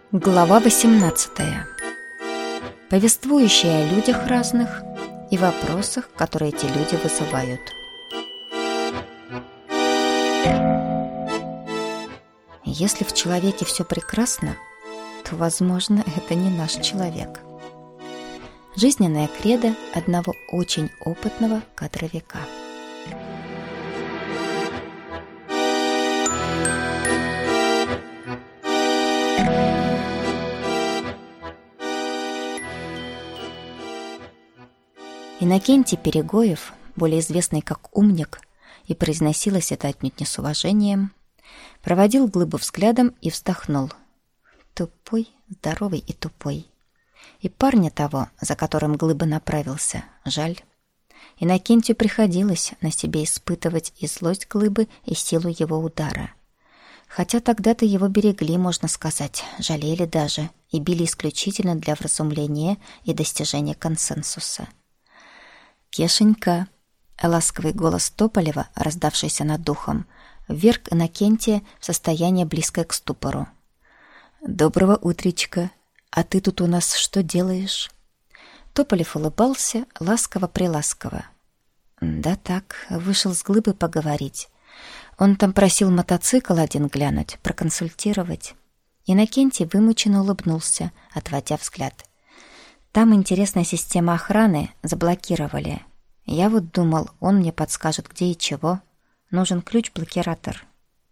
Глава 18. Повествующая о людях разных и вопросах, которые эти люди вызывают. Если в человеке все прекрасно, то, возможно, это не наш человек. Жизненная кредо одного очень опытного кадровика. Иннокентий Перегоев, более известный как Умник, и произносилось это отнюдь не с уважением, проводил Глыбу взглядом и вздохнул. Тупой, здоровый и тупой. И парня того, за которым Глыба направился, жаль. Иннокентию приходилось на себе испытывать и злость Глыбы, и силу его удара. Хотя тогда-то его берегли, можно сказать, жалели даже, и били исключительно для вразумления и достижения консенсуса. «Кешенька!» — ласковый голос Тополева, раздавшийся над духом, вверг Иннокентия в состояние, близкое к ступору. «Доброго утречка! А ты тут у нас что делаешь?» Тополев улыбался ласково-приласково. «Да так, вышел с Глыбой поговорить. Он там просил мотоцикл один глянуть, проконсультировать». Иннокентий вымученно улыбнулся, отводя взгляд. «Там интересная система охраны, заблокировали. Я вот думал, он мне подскажет, где и чего. Нужен ключ-блокиратор».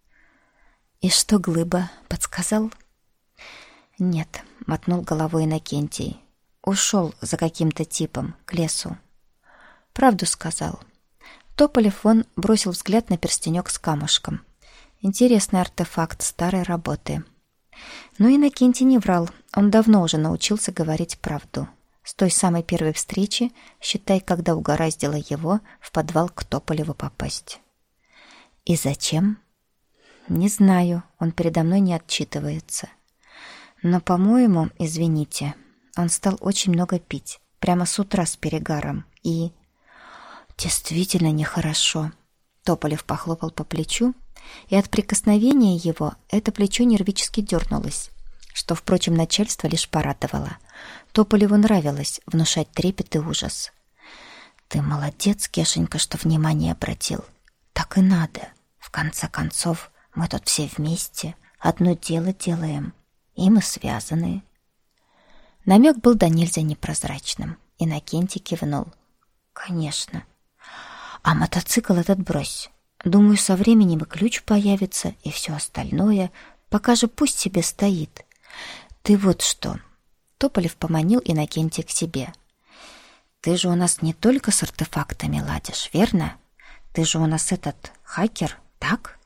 «И что Глыба подсказал?» «Нет», — мотнул головой Иннокентий. «Ушел за каким-то типом к лесу». «Правду сказал». Тополев вон бросил взгляд на перстенек с камушком. Интересный артефакт старой работы. Но Иннокентий не врал, он давно уже научился говорить правду. С той самой первой встречи, считай, когда угораздило его в подвал к Тополеву попасть. «И зачем?» «Не знаю, он передо мной не отчитывается. Но, по-моему, извините, он стал очень много пить, прямо с утра с перегаром, и...» «Действительно нехорошо». Тополев похлопал по плечу, и от прикосновения его это плечо нервически дернулось, что, впрочем, начальство лишь порадовало. Тополеву нравилось внушать трепет и ужас. «Ты молодец, Кешенька, что внимание обратил. Так и надо. В конце концов, мы тут все вместе, одно дело делаем, и мы связаны». Намек был до нельзя непрозрачным. Иннокентий кивнул. «Конечно. А мотоцикл этот брось. Думаю, со временем и ключ появится, и все остальное. Пока же пусть себе стоит. Ты вот что». Тополев поманил Иннокентия к себе. «Ты же у нас не только с артефактами ладишь, верно? Ты же у нас этот хакер, так?»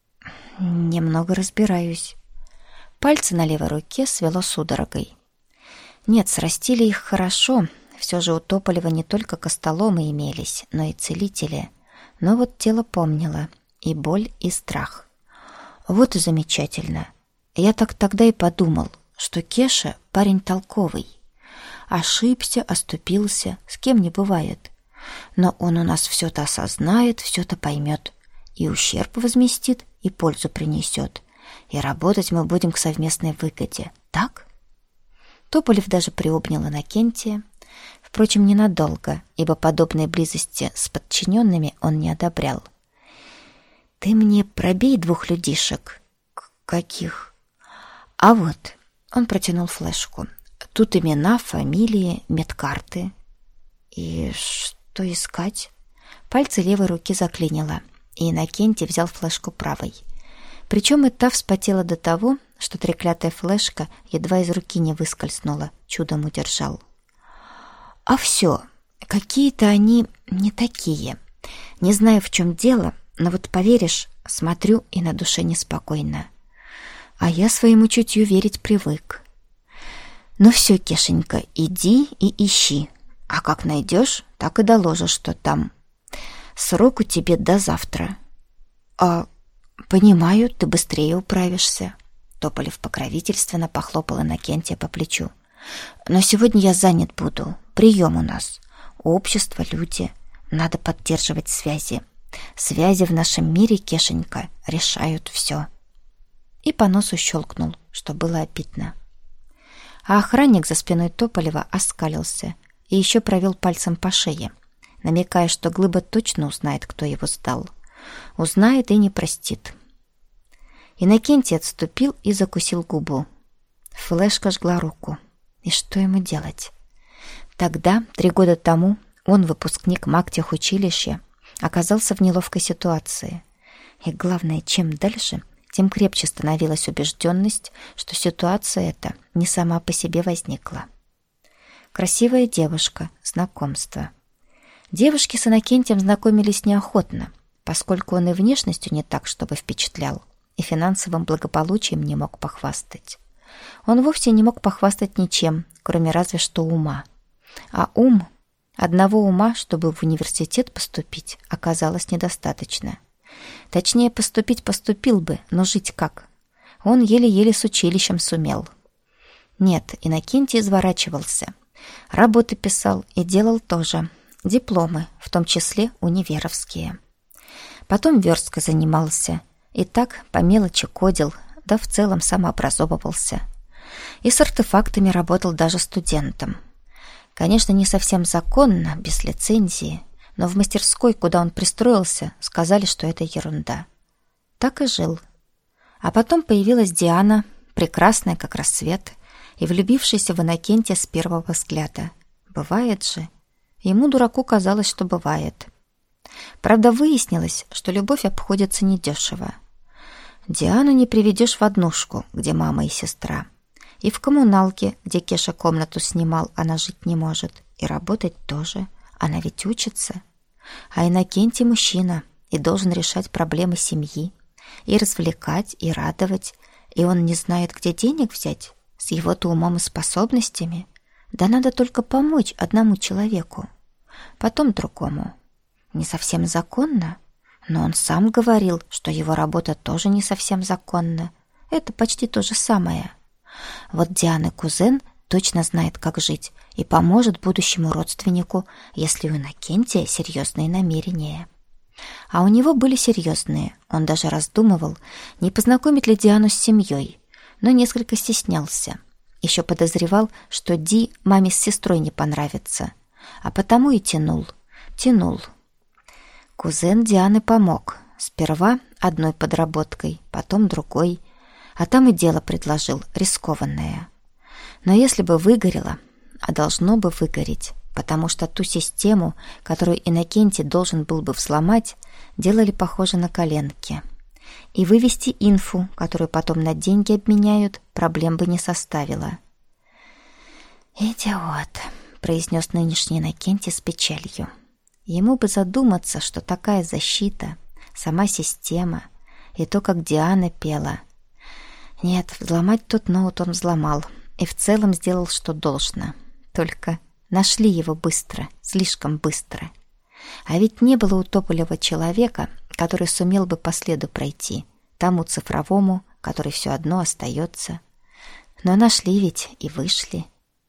«Немного разбираюсь». Пальцы на левой руке свело судорогой. Нет, срастили их хорошо. Все же у Тополева не только костоломы имелись, но и целители. Но вот тело помнило и боль, и страх. Вот и замечательно. Я так тогда и подумал, что Кеша парень толковый. Ошибся, оступился, с кем не бывает. Но он у нас все-то осознает, все-то поймет. И ущерб возместит, и пользу принесет. И работать мы будем к совместной выгоде. Так?» Тополев даже приобнял Иннокентия. Впрочем, ненадолго, ибо подобной близости с подчиненными он не одобрял. «Ты мне пробей двух людишек». «Каких?» «А вот», — он протянул флешку. «Тут имена, фамилии, медкарты». «И что искать?» Пальцы левой руки заклинило, и Иннокентий взял флешку правой. Причем и та вспотела до того, что треклятая флешка едва из руки не выскользнула, чудом удержал. «А все, какие-то они не такие. Не знаю, в чем дело, но вот поверишь, смотрю, и на душе неспокойно. А я своему чутью верить привык. Ну все, Кешенька, иди и ищи. А как найдешь, так и доложишь, что там. Срок у тебя до завтра». «А, понимаю, ты быстрее управишься». Тополев покровительственно похлопал Иннокентия по плечу. «Но сегодня я занят буду. Прием у нас. Общество, люди. Надо поддерживать связи. Связи в нашем мире, Кешенька, решают все». И по носу щелкнул, что было обидно. А охранник за спиной Тополева оскалился и еще провел пальцем по шее, намекая, что Глыба точно узнает, кто его сдал. Узнает и не простит. Иннокентий отступил и закусил губу. Флешка жгла руку. И что ему делать? Тогда, 3 года тому, он, выпускник магтехучилища, оказался в неловкой ситуации. И главное, чем дальше, тем крепче становилась убежденность, что ситуация эта не сама по себе возникла. Красивая девушка, знакомство. Девушки с Иннокентием знакомились неохотно, поскольку он и внешностью не так, чтобы впечатлял, и финансовым благополучием не мог похвастать. Он вовсе не мог похвастать ничем, кроме разве что ума. А одного ума, чтобы в университет поступить, оказалось недостаточно. Точнее, поступил бы, но жить как? Он еле-еле с училищем сумел. Нет, Иннокентий изворачивался. Работы писал и делал тоже. Дипломы, в том числе универовские. Потом версткой занимался. И так по мелочи кодил, да в целом самообразовывался. И с артефактами работал даже студентом. Конечно, не совсем законно, без лицензии, но в мастерской, куда он пристроился, сказали, что это ерунда. Так и жил. А потом появилась Диана, прекрасная, как рассвет, и влюбившаяся в Иннокентия с первого взгляда. Бывает же. Ему, дураку, казалось, что бывает. Правда, выяснилось, что любовь обходится недешево. Диану не приведешь в однушку, где мама и сестра. И в коммуналке, где Кеша комнату снимал, она жить не может. И работать тоже. Она ведь учится. А Иннокентий мужчина и должен решать проблемы семьи. И развлекать, и радовать. И он не знает, где денег взять. С его-то умом и способностями. Да надо только помочь одному человеку. Потом другому. Не совсем законно. Но он сам говорил, что его работа тоже не совсем законна. Это почти то же самое. Вот Дианы кузен точно знает, как жить, и поможет будущему родственнику, если у Иннокентия серьезные намерения. А у него были серьезные. Он даже раздумывал, не познакомить ли Диану с семьей, но несколько стеснялся. Еще подозревал, что Ди маме с сестрой не понравится, а потому и тянул. Кузен Дианы помог. Сперва одной подработкой, потом другой. А там и дело предложил, рискованное. Но если бы выгорело, а должно бы выгореть, потому что ту систему, которую Иннокентий должен был бы взломать, делали похоже на коленки. И вывести инфу, которую потом на деньги обменяют, проблем бы не составило. «Идиот», — произнес нынешний Иннокентий с печалью. Ему бы задуматься, что такая защита, сама система, и то, как Диана пела. Нет, взломать тот ноут он взломал, и в целом сделал, что должно. Только нашли его быстро, слишком быстро. А ведь не было у Тополева человека, который сумел бы по следу пройти, тому цифровому, который все одно остается. Но нашли ведь и вышли.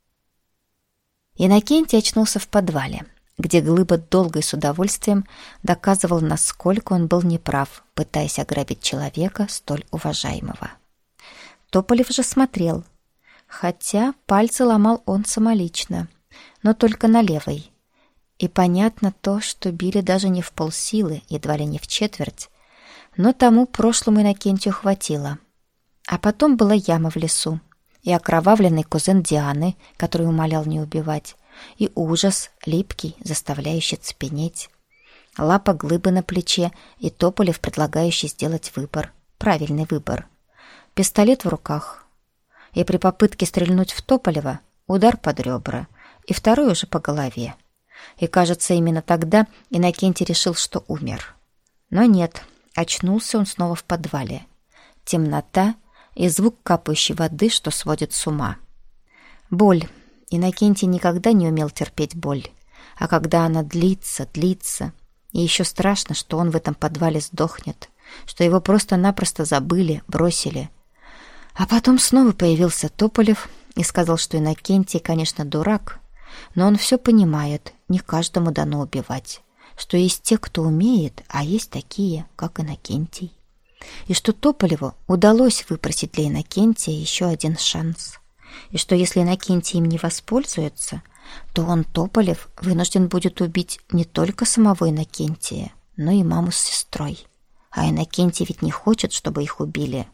Иннокентий очнулся в подвале, где Глыба долго и с удовольствием доказывал, насколько он был неправ, пытаясь ограбить человека столь уважаемого. Тополев же смотрел, хотя пальцы ломал он самолично, но только на левой. И понятно то, что били даже не в полсилы, едва ли не в четверть, но тому прошлому Иннокентию хватило. А потом была яма в лесу, и окровавленный кузен Дианы, который умолял не убивать, и ужас, липкий, заставляющий цепенеть. Лапа Глыбы на плече, и Тополев, предлагающий сделать выбор, правильный выбор. Пистолет в руках. И при попытке стрельнуть в Тополева удар под ребра, и второй уже по голове. И, кажется, именно тогда Иннокентий решил, что умер. Но нет, очнулся он снова в подвале. Темнота и звук капающей воды, что сводит с ума. Боль. Иннокентий никогда не умел терпеть боль. А когда она длится, и еще страшно, что он в этом подвале сдохнет, что его просто-напросто забыли, бросили. А потом снова появился Тополев и сказал, что Иннокентий, конечно, дурак, но он все понимает, не каждому дано убивать, что есть те, кто умеет, а есть такие, как Иннокентий. И что Тополеву удалось выпросить для Иннокентия еще один шанс. и что если Иннокентий им не воспользуется, то он, Тополев, вынужден будет убить не только самого Иннокентия, но и маму с сестрой. А Иннокентий ведь не хочет, чтобы их убили.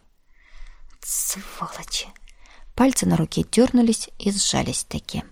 Сволочи! Пальцы на руке дернулись и сжались таки.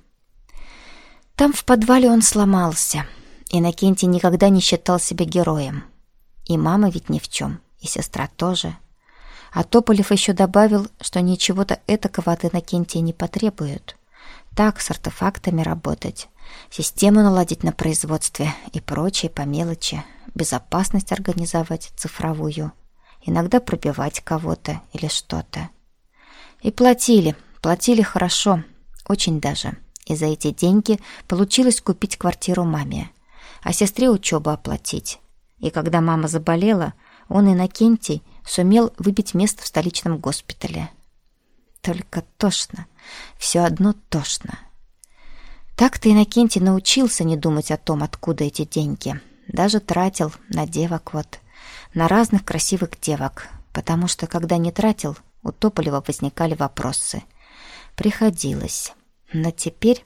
Там в подвале он сломался. Иннокентий никогда не считал себя героем. И мама ведь ни в чем, и сестра тоже. А Тополев еще добавил, что ничего-то этакого от Иннокентия не потребуют. Так, с артефактами работать, систему наладить на производстве и прочее по мелочи, безопасность организовать цифровую, иногда пробивать кого-то или что-то. И платили хорошо, очень даже. И за эти деньги получилось купить квартиру маме, а сестре учебу оплатить. И когда мама заболела, он, Иннокентий, сумел выбить место в столичном госпитале. Только тошно, все одно тошно. Так-то Иннокентий научился не думать о том, откуда эти деньги. Даже тратил на девок на разных красивых девок, потому что, когда не тратил, у Тополева возникали вопросы. Приходилось. Но теперь...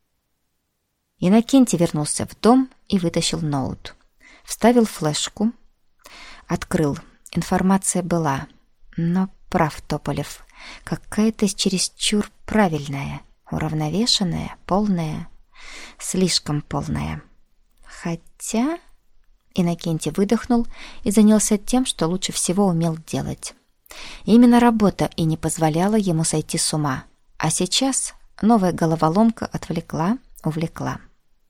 Иннокентий вернулся в дом и вытащил ноут. Вставил флешку. Открыл. Информация была. Но прав Тополев. Какая-то чересчур правильная, уравновешенная, полная. Слишком полная. Хотя... Иннокентий выдохнул и занялся тем, что лучше всего умел делать. Именно работа и не позволяла ему сойти с ума. А сейчас новая головоломка отвлекла, увлекла.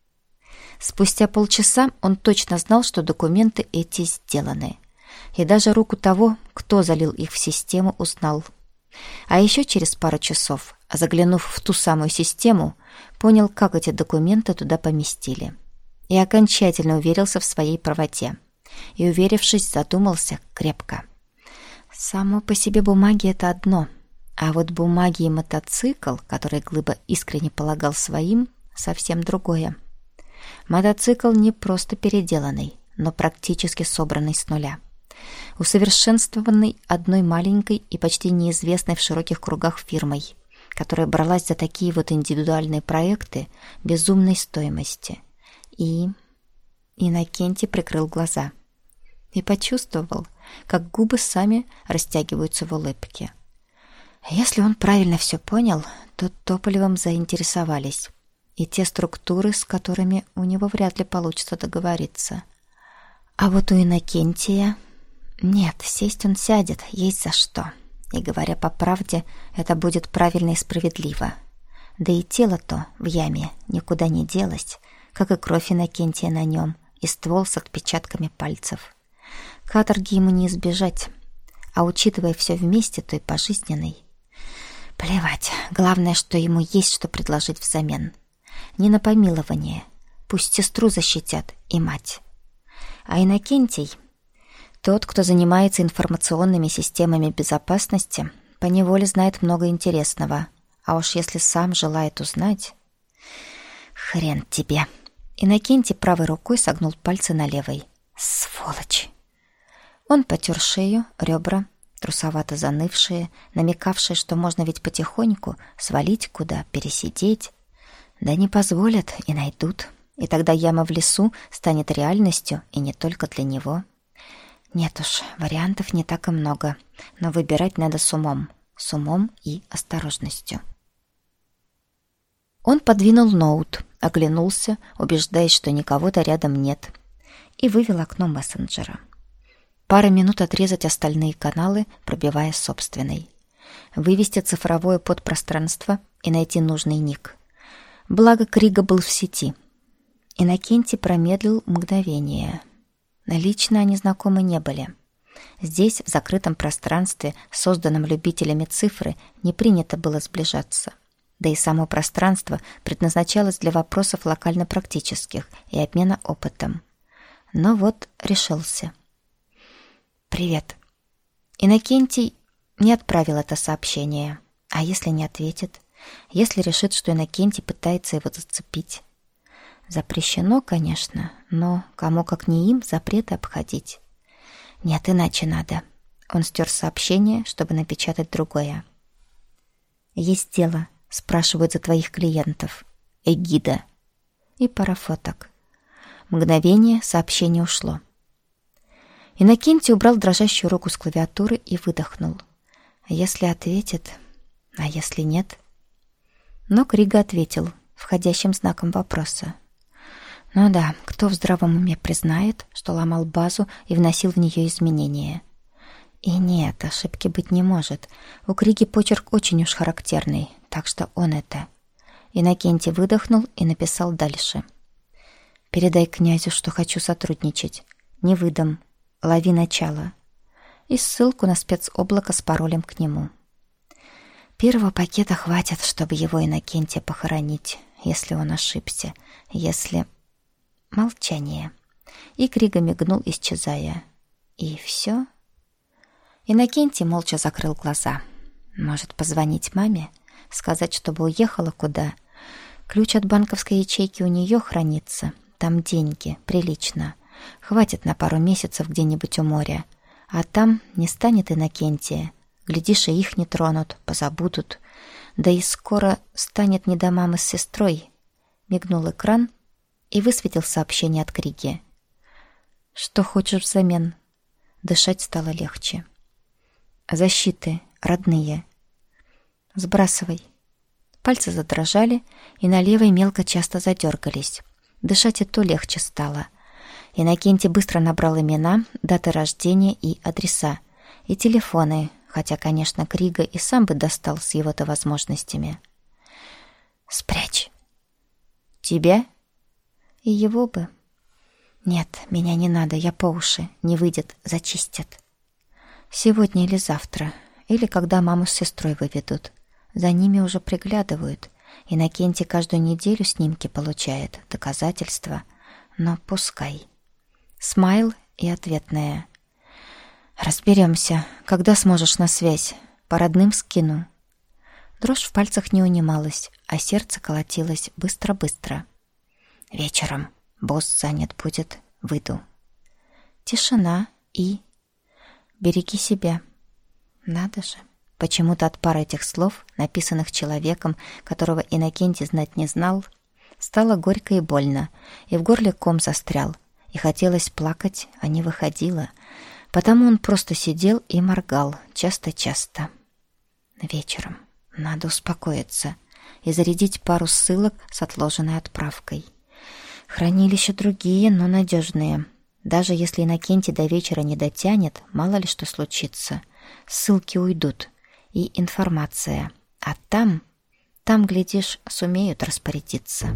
Спустя полчаса он точно знал, что документы эти сделаны. И даже руку того, кто залил их в систему, узнал. А еще через пару часов, заглянув в ту самую систему, понял, как эти документы туда поместили. И окончательно уверился в своей правоте. И, уверившись, задумался крепко. Само по себе бумаги — это одно. А вот бумаги и мотоцикл, который Глыба искренне полагал своим, совсем другое. Мотоцикл не просто переделанный, но практически собранный с нуля. Усовершенствованный одной маленькой и почти неизвестной в широких кругах фирмой, которая бралась за такие вот индивидуальные проекты безумной стоимости. И Иннокентий прикрыл глаза и почувствовал, как губы сами растягиваются в улыбке. Если он правильно все понял, то Тополевым заинтересовались и те структуры, с которыми у него вряд ли получится договориться. А вот у Иннокентия... Нет, сесть он сядет, есть за что. И, говоря по правде, это будет правильно и справедливо. Да и тело-то в яме никуда не делось, как и кровь Иннокентия на нем, и ствол с отпечатками пальцев. Каторги ему не избежать, а учитывая все вместе, то и пожизненный. Плевать, главное, что ему есть что предложить взамен. Не на помилование, пусть сестру защитят и мать. А Иннокентий, тот, кто занимается информационными системами безопасности, поневоле знает много интересного, а уж если сам желает узнать... Хрен тебе. Иннокентий правой рукой согнул пальцы на левой. Сволочь! Он потер шею, ребра, трусовато занывшие, намекавшие, что можно ведь потихоньку свалить куда, пересидеть. Да не позволят и найдут, и тогда яма в лесу станет реальностью, и не только для него. Нет уж, вариантов не так и много, но выбирать надо с умом и осторожностью. Он подвинул ноут, оглянулся, убеждаясь, что никого-то рядом нет, и вывел окно мессенджера. Пара минут отрезать остальные каналы, пробивая собственный. Вывести цифровое подпространство и найти нужный ник. Благо Крига был в сети. Иннокентий промедлил мгновение. Лично они знакомы не были. Здесь, в закрытом пространстве, созданном любителями цифры, не принято было сближаться. Да и само пространство предназначалось для вопросов локально-практических и обмена опытом. Но вот решился. «Привет». Иннокентий не отправил это сообщение. А если не ответит? Если решит, что Иннокентий пытается его зацепить? Запрещено, конечно, но кому как не им запреты обходить. Нет, иначе надо. Он стер сообщение, чтобы напечатать другое. «Есть дело. Спрашивают за твоих клиентов. Эгида. И пара фоток. Мгновение сообщение ушло. Иннокентий убрал дрожащую руку с клавиатуры и выдохнул. А если ответит? А если нет? Но Крига ответил входящим знаком вопроса. Ну да, кто в здравом уме признает, что ломал базу и вносил в нее изменения? И нет, ошибки быть не может. У Криги почерк очень уж характерный, так что он это. Иннокентий выдохнул и написал дальше. «Передай князю, что хочу сотрудничать. Не выдам. Лови начало». И ссылку на спецоблако с паролем к нему. Первого пакета хватит, чтобы его Иннокентия похоронить, если он ошибся, если... Молчание. И Крига мигнул, исчезая. И все. Иннокентий молча закрыл глаза. Может, позвонить маме? Сказать, чтобы уехала куда? Ключ от банковской ячейки у нее хранится. Там деньги, прилично. Хватит на пару месяцев где-нибудь у моря. А там не станет Иннокентия. Глядишь, и их не тронут, позабудут. Да и скоро станет не до мамы с сестрой. Мигнул экран, и высветил сообщение от Криги. «Что хочешь взамен?» Дышать стало легче. «Защиты, родные». «Сбрасывай». Пальцы задрожали, и на левой мелко часто задергались. Дышать и то легче стало. Иннокентий быстро набрал имена, даты рождения и адреса, и телефоны, хотя, конечно, Крига и сам бы достал с его-то возможностями. «Спрячь». «Тебя?» И его бы. Нет, меня не надо, я по уши. Не выйдет, зачистят. Сегодня или завтра. Или когда маму с сестрой выведут. За ними уже приглядывают. Иннокентий каждую неделю снимки получает, доказательства. Но пускай. Смайл и ответная. Разберемся. Когда сможешь на связь? По родным скину. Дрожь в пальцах не унималась, а сердце колотилось быстро-быстро. Вечером. Босс занят будет. Выйду. Тишина и... Береги себя. Надо же. Почему-то от пары этих слов, написанных человеком, которого Иннокентий знать не знал, стало горько и больно, и в горле ком застрял, и хотелось плакать, а не выходило. Потому он просто сидел и моргал, часто-часто. Вечером. Надо успокоиться и зарядить пару ссылок с отложенной отправкой. Хранилища другие, но надежные. Даже если Иннокентий до вечера не дотянет, мало ли что случится. Ссылки уйдут. И информация. А там, глядишь, сумеют распорядиться.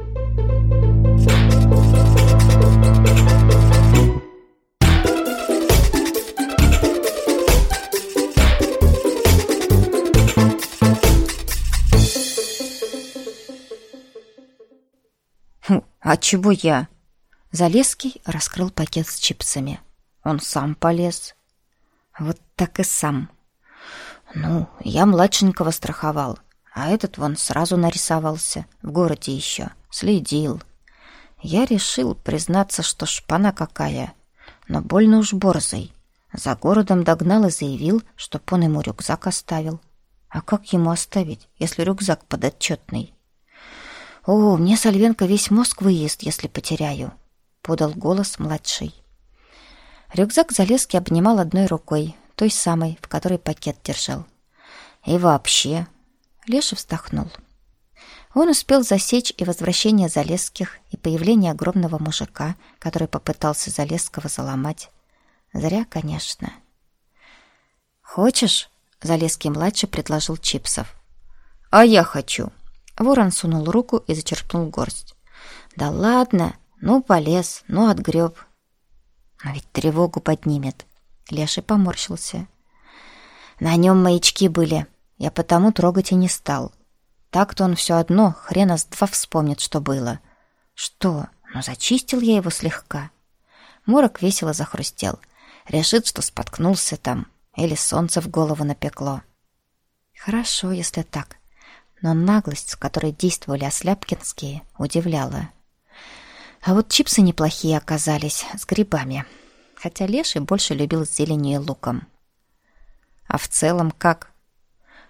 «А чего я?» Залесский раскрыл пакет с чипсами. Он сам полез. Вот так и сам. Ну, я младшенького страховал, а этот вон сразу нарисовался, в городе еще, следил. Я решил признаться, что шпана какая, но больно уж борзый. За городом догнал и заявил, чтоб он ему рюкзак оставил. А как ему оставить, если рюкзак подотчетный? «О, мне Сальвенко весь мозг выест, если потеряю», — подал голос младший. Рюкзак Залесский обнимал одной рукой, той самой, в которой пакет держал. «И вообще...» — Леша вздохнул. Он успел засечь и возвращение Залесских, и появление огромного мужика, который попытался Залесского заломать. Зря, конечно. «Хочешь?» — Залесский-младший предложил чипсов. «А я хочу». Ворон сунул руку и зачерпнул горсть. «Да ладно, ну полез, ну отгреб». «Но ведь тревогу поднимет». Леший поморщился. «На нем маячки были, я потому трогать и не стал. Так-то он все одно, хрена с два вспомнит, что было». «Что? Ну зачистил я его слегка». Морок весело захрустел. Решит, что споткнулся там, или солнце в голову напекло. Хорошо, если так. Но наглость, с которой действовали осляпкинские, удивляла. А вот чипсы неплохие оказались, с грибами. Хотя Леший больше любил с зеленью и луком. А в целом как?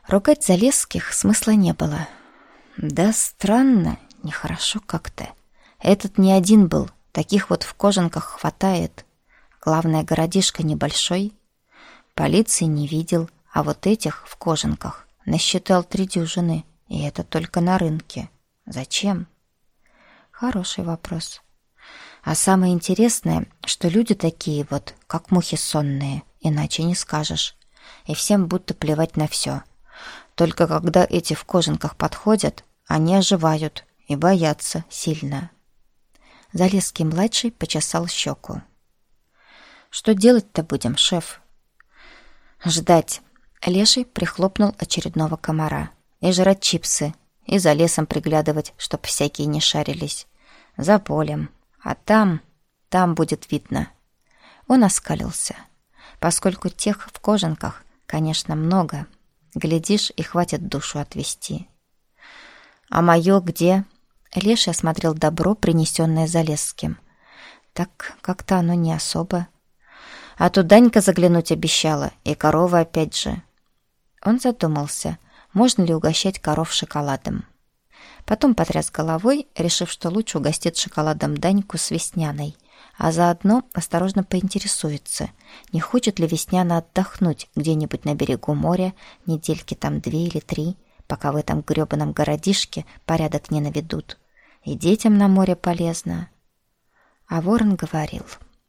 Ругать Залесских смысла не было. Да странно, нехорошо как-то. Этот не один был, таких вот в кожанках хватает. Главное, городишко небольшой. Полиции не видел, а вот этих в кожанках насчитал 3 дюжины, и это только на рынке. Зачем? Хороший вопрос. А самое интересное, что люди такие вот, как мухи сонные, иначе не скажешь. И всем будто плевать на все. Только когда эти в кожанках подходят, они оживают и боятся сильно. Залесский-младший почесал щеку. «Что делать-то будем, шеф?» «Ждать». Леший прихлопнул очередного комара. «И жрать чипсы, и за лесом приглядывать, чтоб всякие не шарились. За полем. А там будет видно». Он оскалился. Поскольку тех в кожанках, конечно, много, глядишь, и хватит душу отвести. «А мое где?» Леший осмотрел добро, принесенное Залесским. «Так как-то оно не особо. А тут Данька заглянуть обещала, и корова опять же». Он задумался, можно ли угощать коров шоколадом. Потом потряс головой, решив, что лучше угостит шоколадом Даньку с Весняной, а заодно осторожно поинтересуется, не хочет ли Весняна отдохнуть где-нибудь на берегу моря недельки там 2 или 3, пока в этом грёбаном городишке порядок не наведут. И детям на море полезно. А ворон говорил: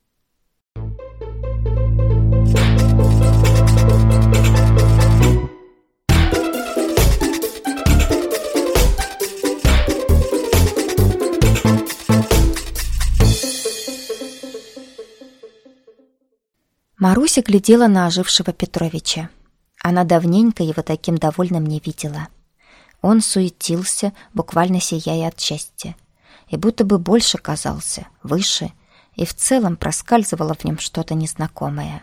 Маруся глядела на ожившего Петровича. Она давненько его таким довольным не видела. Он суетился, буквально сияя от счастья, и будто бы больше казался, выше, и в целом проскальзывало в нем что-то незнакомое.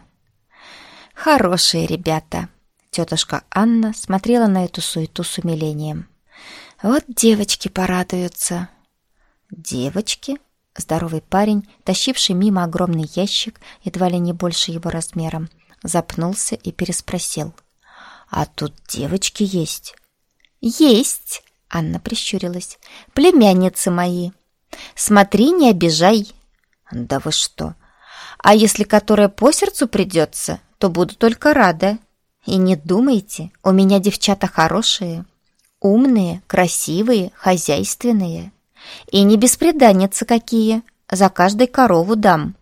«Хорошие ребята!» Тетушка Анна смотрела на эту суету с умилением. «Вот девочки порадуются!» «Девочки?» Здоровый парень, тащивший мимо огромный ящик, едва ли не больше его размером, запнулся и переспросил: «А тут девочки есть?» «Есть!» — Анна прищурилась. «Племянницы мои! Смотри, не обижай!» «Да вы что! А если которая по сердцу придется, то буду только рада. И не думайте, у меня девчата хорошие, умные, красивые, хозяйственные. И не бесприданницы какие, за каждой корову дам».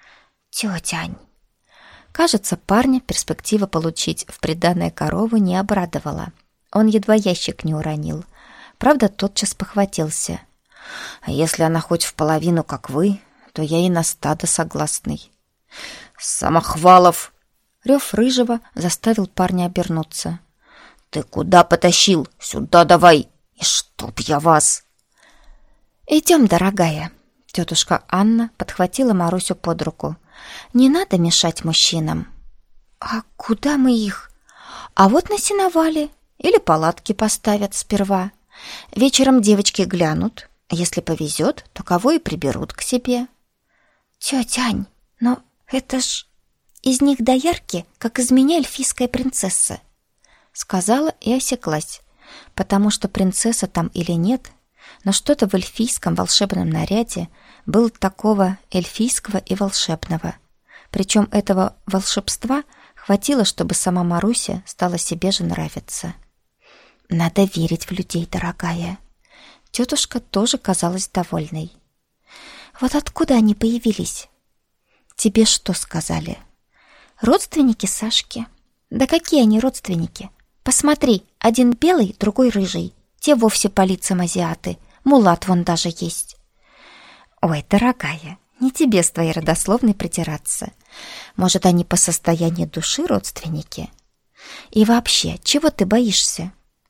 «Тетя Ань!» Кажется, парня перспектива получить в приданое корову не обрадовала. Он едва ящик не уронил. Правда, тотчас похватился. «А если она хоть в половину, как вы, то я и на стадо согласный». «Самохвалов!» Рев Рыжего заставил парня обернуться. «Ты куда потащил? Сюда давай! И чтоб я вас!» «Идем, дорогая!» Тетушка Анна подхватила Марусю под руку. «Не надо мешать мужчинам». «А куда мы их?» «А вот на сеновале. Или палатки поставят сперва. Вечером девочки глянут. Если повезет, то кого и приберут к себе». «Тетя Ань, но это ж из них доярки, как из меня эльфийская принцесса», сказала и осеклась, потому что принцесса там или нет, но что-то в эльфийском волшебном наряде было такого эльфийского и волшебного. Причем этого волшебства хватило, чтобы сама Маруся стала себе же нравиться. «Надо верить в людей, дорогая». Тетушка тоже казалась довольной. «Вот откуда они появились?» «Тебе что сказали?» «Родственники Сашки». «Да какие они родственники? Посмотри, один белый, другой рыжий. Те вовсе по лицам азиаты. Мулат вон даже есть». «Ой, дорогая, не тебе с твоей родословной притираться. Может, они по состоянию души родственники? И вообще, чего ты боишься?»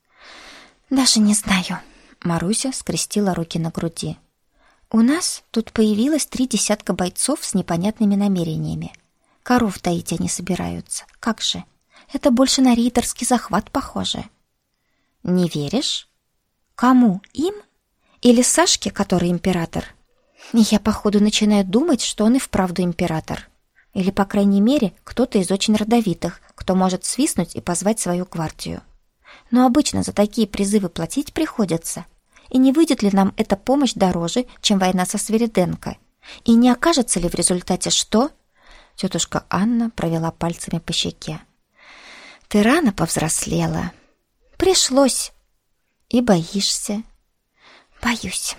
«Даже не знаю». Маруся скрестила руки на груди. «У нас тут появилось 3 десятка бойцов с непонятными намерениями. Коров доить они собираются. Как же? Это больше на рейдерский захват похоже». «Не веришь?» «Кому? Им? Или Сашке, который император?» Я, походу, начинаю думать, что он и вправду император. Или, по крайней мере, кто-то из очень родовитых, кто может свистнуть и позвать свою гвардию. Но обычно за такие призывы платить приходится. И не выйдет ли нам эта помощь дороже, чем война со Свириденко? И не окажется ли в результате что? Тетушка Анна провела пальцами по щеке. Ты рано повзрослела. Пришлось. И боишься? Боюсь.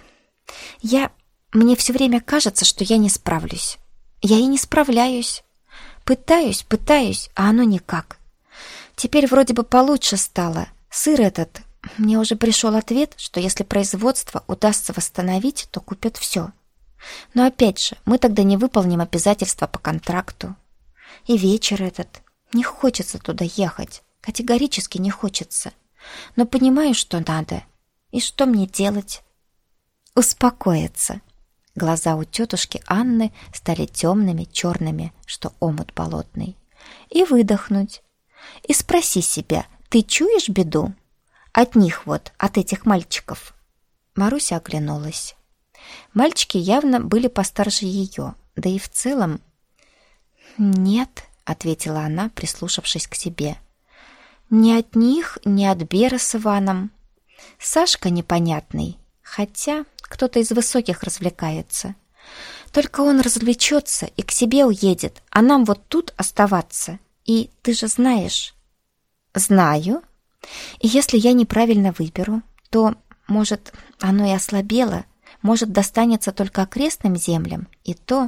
Мне все время кажется, что я не справлюсь. Я и не справляюсь. Пытаюсь, а оно никак. Теперь вроде бы получше стало. Сыр этот... Мне уже пришел ответ, что если производство удастся восстановить, то купят все. Но опять же, мы тогда не выполним обязательства по контракту. И вечер этот... Не хочется туда ехать. Категорически не хочется. Но понимаю, что надо. И что мне делать? Успокоиться. Глаза у тетушки Анны стали темными, черными, что омут болотный. И выдохнуть. И спроси себя, ты чуешь беду? От них вот, от этих мальчиков. Маруся оглянулась. Мальчики явно были постарше ее, да и в целом... «Нет», — ответила она, прислушавшись к себе. «Ни от них, ни от Бера с Иваном. Сашка непонятный, хотя кто-то из высоких развлекается. Только он развлечется и к себе уедет, а нам вот тут оставаться. И ты же знаешь...» «Знаю. И если я неправильно выберу, то, может, оно и ослабело, может, достанется только окрестным землям, и то...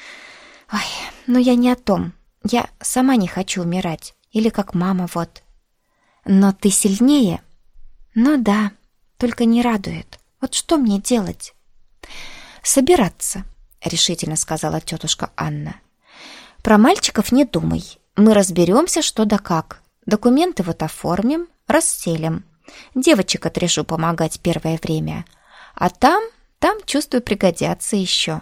Ой, но я не о том. Я сама не хочу умирать, или как мама вот. Но ты сильнее? Ну да, только не радует. Вот что мне делать?» «Собираться», — решительно сказала тетушка Анна. «Про мальчиков не думай. Мы разберемся, что да как. Документы вот оформим, расселим. Девочек отрешу помогать первое время. А там, чувствую, пригодятся еще».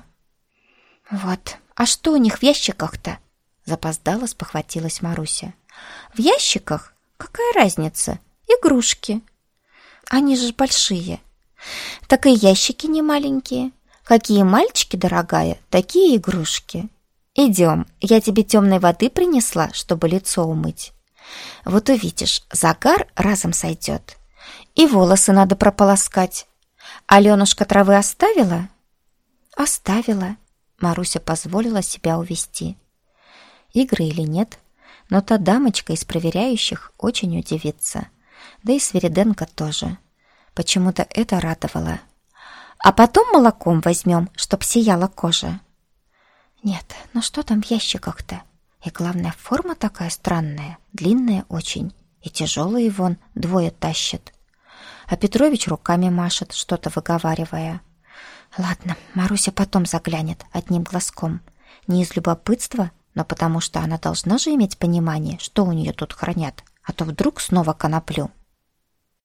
«Вот, а что у них в ящиках-то?» Запоздала, спохватилась Маруся. «В ящиках? Какая разница? Игрушки. Они же большие. Так и ящики не маленькие. Какие мальчики, дорогая, такие игрушки. Идем, я тебе темной воды принесла, чтобы лицо умыть. Вот увидишь, загар разом сойдет. И волосы надо прополоскать. Аленушка травы оставила?» «Оставила». Маруся позволила себя увести. Игры или нет, но та дамочка из проверяющих очень удивится. Да и Свириденко тоже. Почему-то это радовало. «А потом молоком возьмем, чтоб сияла кожа». «Нет, ну что там в ящиках-то? И главное, форма такая странная, длинная очень, и тяжелые вон двое тащат». А Петрович руками машет, что-то выговаривая. Ладно, Маруся потом заглянет одним глазком. Не из любопытства, но потому что она должна же иметь понимание, что у нее тут хранят, а то вдруг снова коноплю.